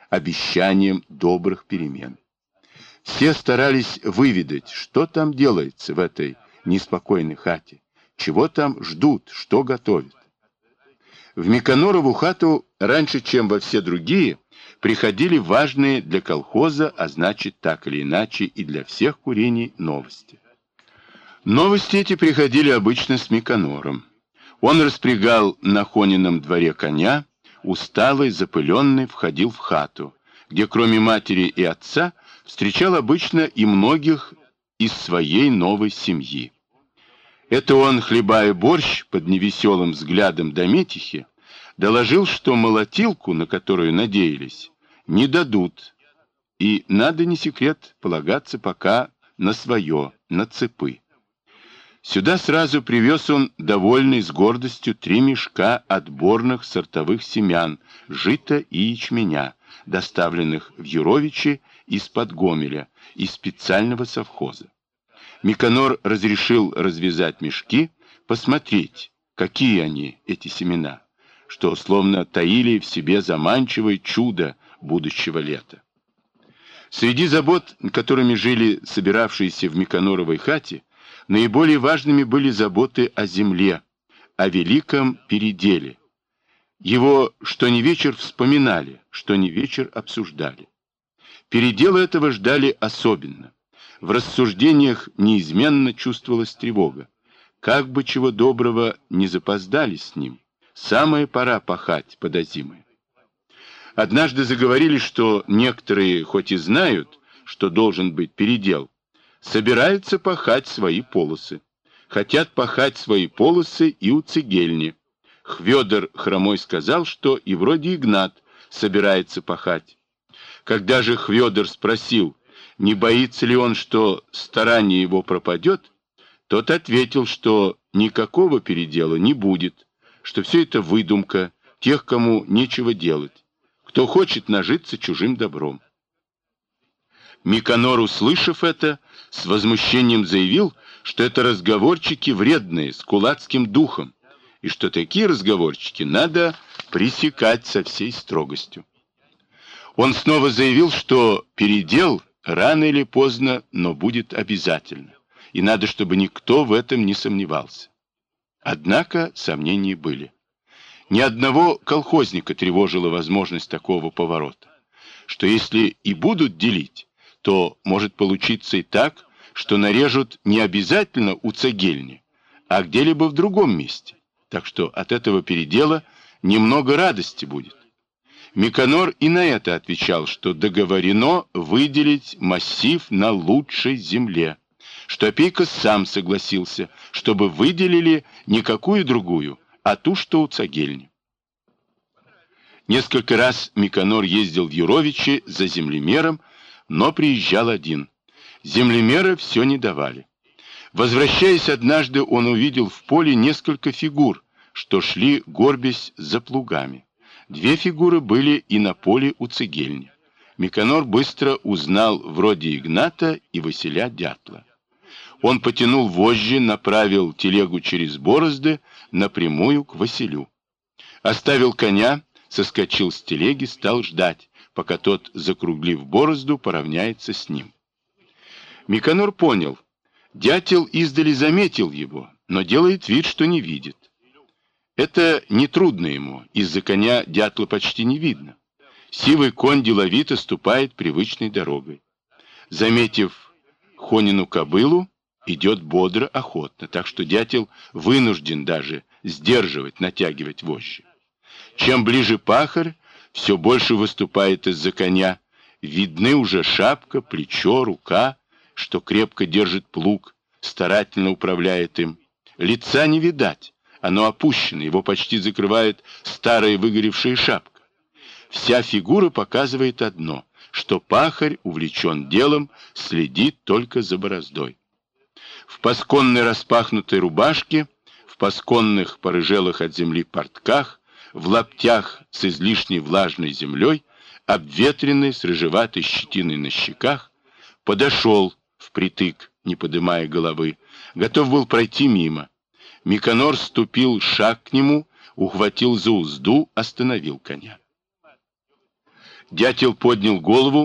обещанием добрых перемен. Все старались выведать, что там делается в этой неспокойной хате, чего там ждут, что готовят. В Миконорову хату раньше, чем во все другие, приходили важные для колхоза, а значит, так или иначе, и для всех курений новости. Новости эти приходили обычно с Миконором. Он распрягал на Хонином дворе коня, усталый, запыленный, входил в хату, где кроме матери и отца встречал обычно и многих из своей новой семьи. Это он, хлебая борщ под невеселым взглядом Дометихи, доложил, что молотилку, на которую надеялись, не дадут, и надо, не секрет, полагаться пока на свое, на цепы. Сюда сразу привез он, довольный с гордостью, 3 мешка отборных сортовых семян, жита и ячменя, доставленных в Юровичи из-под Гомеля, из специального совхоза. Миконор разрешил развязать мешки, посмотреть, какие они, эти семена, что словно таили в себе заманчивое чудо будущего лета. Среди забот, которыми жили собиравшиеся в Миконоровой хате, наиболее важными были заботы о земле, о великом переделе. Его что ни вечер вспоминали, что ни вечер обсуждали. Передела этого ждали особенно. В рассуждениях неизменно чувствовалась тревога. Как бы чего доброго не запоздали с ним, самая пора пахать подозимое. Однажды заговорили, что некоторые, хоть и знают, что должен быть передел, собираются пахать свои полосы. Хотят пахать свои полосы и у Цегельни. Хвёдор Хромой сказал, что и вроде Игнат собирается пахать. Когда же Хвёдор спросил, не боится ли он, что старание его пропадет, тот ответил, что никакого передела не будет, что все это выдумка тех, кому нечего делать, кто хочет нажиться чужим добром. Миконор, услышав это, с возмущением заявил, что это разговорчики вредные, с кулацким духом, и что такие разговорчики надо пресекать со всей строгостью. Он снова заявил, что передел рано или поздно, но будет обязательно, и надо, чтобы никто в этом не сомневался. Однако сомнения были. Ни одного колхозника тревожила возможность такого поворота, что если и будут делить, то может получиться и так, что нарежут не обязательно у Цегельни, а где-либо в другом месте, так что от этого передела немного радости будет. Миконор и на это отвечал, что договорено выделить массив на лучшей земле, что Опейка сам согласился, чтобы выделили не какую другую, а ту, что у Цегельни. Несколько раз Миконор ездил в Юровичи за землемером, но приезжал один. Землемера все не давали. Возвращаясь однажды, он увидел в поле несколько фигур, что шли горбясь за плугами. 2 фигуры были и на поле у Цегельни. Миконор быстро узнал вроде Игната и Василя Дятла. Он потянул вожжи, направил телегу через борозды напрямую к Василю. Оставил коня, соскочил с телеги, стал ждать, пока тот, закруглив борозду, поравняется с ним. Миконор понял. Дятел издали заметил его, но делает вид, что не видит. Это нетрудно ему, из-за коня дятла почти не видно. Сивый конь деловито ступает привычной дорогой. Заметив Хонину кобылу, идет бодро, охотно, так что дятел вынужден даже сдерживать, натягивать вожжи. Чем ближе пахарь, все больше выступает из-за коня. Видны уже шапка, плечо, рука, что крепко держит плуг, старательно управляет им. Лица не видать, оно опущено, его почти закрывает старая выгоревшая шапка. Вся фигура показывает одно, что пахарь увлечен делом, следит только за бороздой. В пасконной распахнутой рубашке, в пасконных порыжелых от земли портках, в лаптях с излишней влажной землей, обветренный с рыжеватой щетиной на щеках, подошел впритык, не подымая головы, готов был пройти мимо. Миконор ступил шаг к нему, ухватил за узду, остановил коня. Дятел поднял голову